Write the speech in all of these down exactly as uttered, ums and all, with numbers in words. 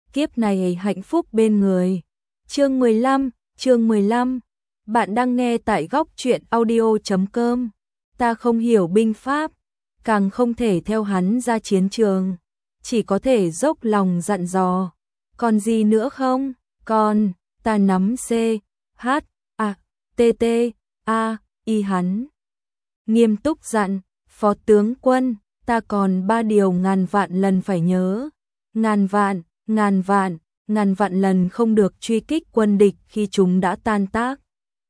kiếp này hạnh phúc bên người. Chương mười lăm, chương mười lăm. Bạn đang nghe tại góc truyện audio chấm com. Ta không hiểu binh pháp, càng không thể theo hắn ra chiến trường, chỉ có thể dốc lòng dặn dò. Còn gì nữa không? Còn, ta nắm C, H, A, T, T, A, Y hắn. Nghiêm túc dặn, phó tướng quân, ta còn ba điều ngàn vạn lần phải nhớ. Ngàn vạn, ngàn vạn, ngàn vạn lần không được truy kích quân địch khi chúng đã tan tác.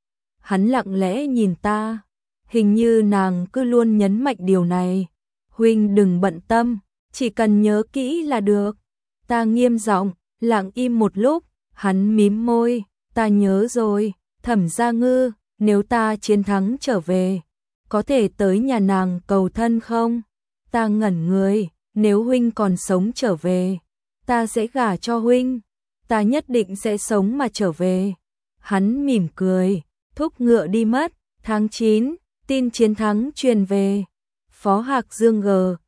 Hắn lặng lẽ nhìn ta, hình như nàng cứ luôn nhấn mạnh điều này. Huynh đừng bận tâm, chỉ cần nhớ kỹ là được. Ta nghiêm giọng, lặng im một lúc, hắn mím môi, ta nhớ rồi, Thẩm Gia Ngư, nếu ta chiến thắng trở về, có thể tới nhà nàng cầu thân không? Ta ngẩn người, nếu huynh còn sống trở về, ta sẽ gả cho huynh, ta nhất định sẽ sống mà trở về. Hắn mỉm cười, thúc ngựa đi mất. Tháng chín, tin chiến thắng truyền về. Phó Hạc Dương G,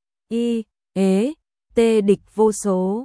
Y, Ế, T địch vô số.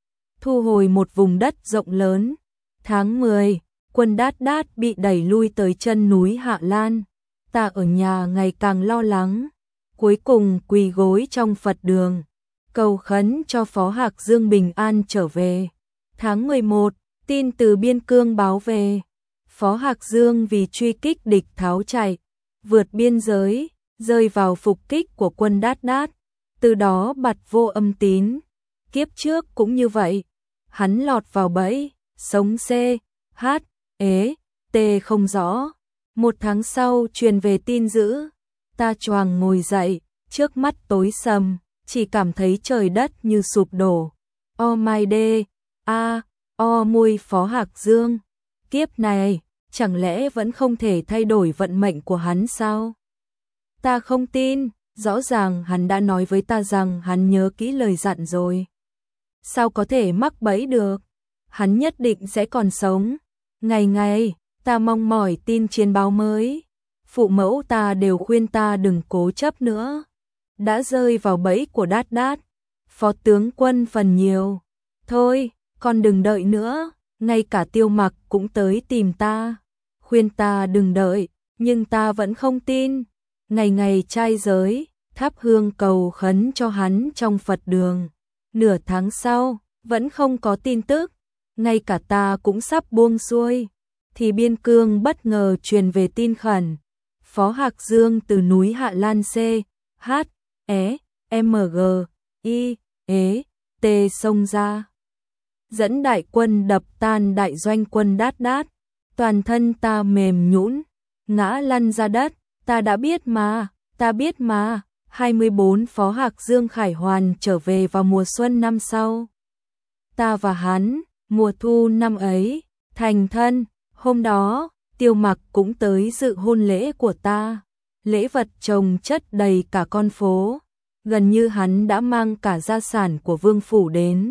Thu hồi một vùng đất rộng lớn. Tháng mười, quân Đát Đát bị đẩy lui tới chân núi Hạ Lan. Ta ở nhà ngày càng lo lắng, cuối cùng quỳ gối trong Phật đường, cầu khấn cho Phó Hạc Dương bình an trở về. Tháng mười một, tin từ biên cương báo về. Phó Hạc Dương vì truy kích địch tháo chạy, vượt biên giới, rơi vào phục kích của quân Đát Đát, từ đó bặt vô âm tín. Kiếp trước cũng như vậy, hắn lọt vào bẫy, sống C, H, Ế, T không rõ. Một tháng sau truyền về tin dữ, ta choàng ngồi dậy, trước mắt tối sầm, chỉ cảm thấy trời đất như sụp đổ. O my day, a, o mui Phó Hạc Dương, kiếp này, chẳng lẽ vẫn không thể thay đổi vận mệnh của hắn sao? Ta không tin, rõ ràng hắn đã nói với ta rằng hắn nhớ kỹ lời dặn rồi. Sao có thể mắc bẫy được? Hắn nhất định sẽ còn sống. Ngày ngày, ta mong mỏi tin chiến báo mới. Phụ mẫu ta đều khuyên ta đừng cố chấp nữa. Đã rơi vào bẫy của Đát Đát. Phó tướng quân phần nhiều. Thôi, con đừng đợi nữa. Ngay cả Tiêu Mặc cũng tới tìm ta, khuyên ta đừng đợi, nhưng ta vẫn không tin. Ngày ngày trai giới, thắp hương cầu khấn cho hắn trong Phật đường. Nửa tháng sau, vẫn không có tin tức. Ngay cả ta cũng sắp buông xuôi, thì biên cương bất ngờ truyền về tin khẩn. Phó Hạc Dương từ núi Hạ Lan C, H, E, M G, I, Ế, T xông ra, dẫn đại quân đập tan đại doanh quân Đát Đát. Toàn thân ta mềm nhũn, ngã lăn ra đất. Ta đã biết mà, ta biết mà. hai mươi bốn Phó Hạc Dương khải hoàn trở về vào mùa xuân năm sau. Ta và hắn, mùa thu năm ấy, thành thân. Hôm đó, Tiêu Mặc cũng tới dự hôn lễ của ta. Lễ vật chồng chất đầy cả con phố, gần như hắn đã mang cả gia sản của vương phủ đến.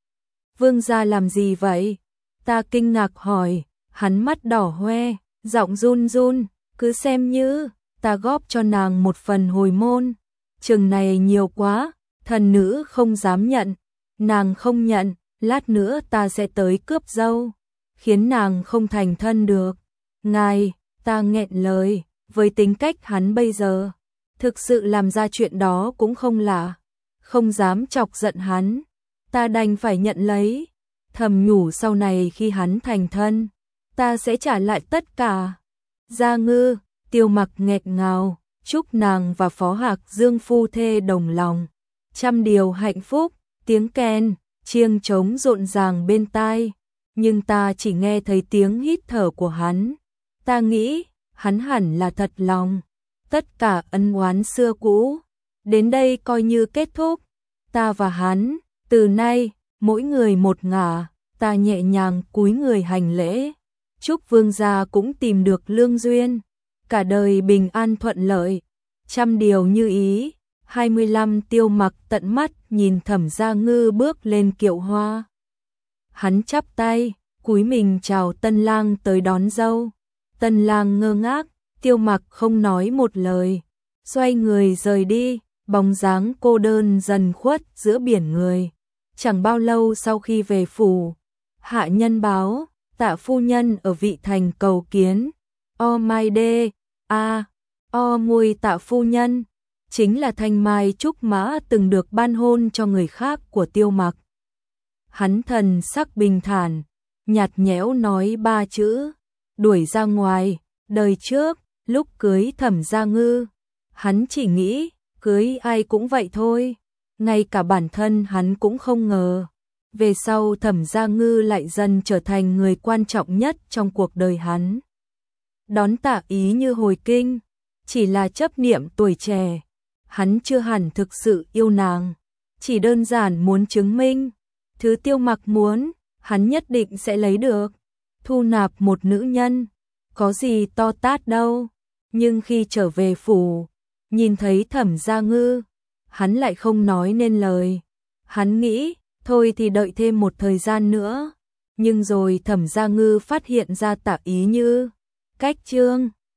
Vương gia làm gì vậy? Ta kinh ngạc hỏi, hắn mắt đỏ hoe, giọng run run, cứ xem như ta góp cho nàng một phần hồi môn. Chừng này nhiều quá, thần nữ không dám nhận. Nàng không nhận, lát nữa ta sẽ tới cướp dâu, khiến nàng không thành thân được. Ngài, ta nghẹn lời, với tính cách hắn bây giờ, thực sự làm ra chuyện đó cũng không lạ. Không dám chọc giận hắn, ta đành phải nhận lấy. Thầm nhủ sau này khi hắn thành thân, ta sẽ trả lại tất cả. Gia Ngư, Tiêu Mặc nghẹn ngào, chúc nàng và Phó Hạc Dương phu thê đồng lòng. Trăm điều hạnh phúc, tiếng kèn, chiêng trống rộn ràng bên tai, nhưng ta chỉ nghe thấy tiếng hít thở của hắn. Ta nghĩ, hắn hẳn là thật lòng. Tất cả ân oán xưa cũ, đến đây coi như kết thúc. Ta và hắn, từ nay, mỗi người một ngả. Ta nhẹ nhàng cúi người hành lễ, chúc vương gia cũng tìm được lương duyên, cả đời bình an thuận lợi, trăm điều như ý. hai mươi lăm Tiêu Mặc tận mắt nhìn Thẩm Gia Ngư bước lên kiệu hoa. Hắn chắp tay, cúi mình chào tân lang tới đón dâu. Tân lang ngơ ngác, Tiêu Mặc không nói một lời, xoay người rời đi, bóng dáng cô đơn dần khuất giữa biển người. Chẳng bao lâu sau khi về phủ, hạ nhân báo, Tạ phu nhân ở Vị Thành cầu kiến. O mai đê, a, o mùi Tạ phu nhân, chính là Thanh Mai Trúc Mã từng được ban hôn cho người khác của Tiêu Mặc. Hắn thần sắc bình thản, nhạt nhẽo nói ba chữ, đuổi ra ngoài. Đời trước, lúc cưới Thẩm Gia Ngư, hắn chỉ nghĩ, cưới ai cũng vậy thôi. Ngay cả bản thân hắn cũng không ngờ. Về sau Thẩm Gia Ngư lại dần trở thành người quan trọng nhất trong cuộc đời hắn. Đón Tạ Ý như hồi kinh, chỉ là chấp niệm tuổi trẻ. Hắn chưa hẳn thực sự yêu nàng, chỉ đơn giản muốn chứng minh. Thứ Tiêu Mặc muốn, hắn nhất định sẽ lấy được. Thu nạp một nữ nhân, có gì to tát đâu. Nhưng khi trở về phủ, nhìn thấy Thẩm Gia Ngư, hắn lại không nói nên lời. Hắn nghĩ, thôi thì đợi thêm một thời gian nữa. Nhưng rồi Thẩm Gia Ngư phát hiện ra Tạ Ý Như cách chương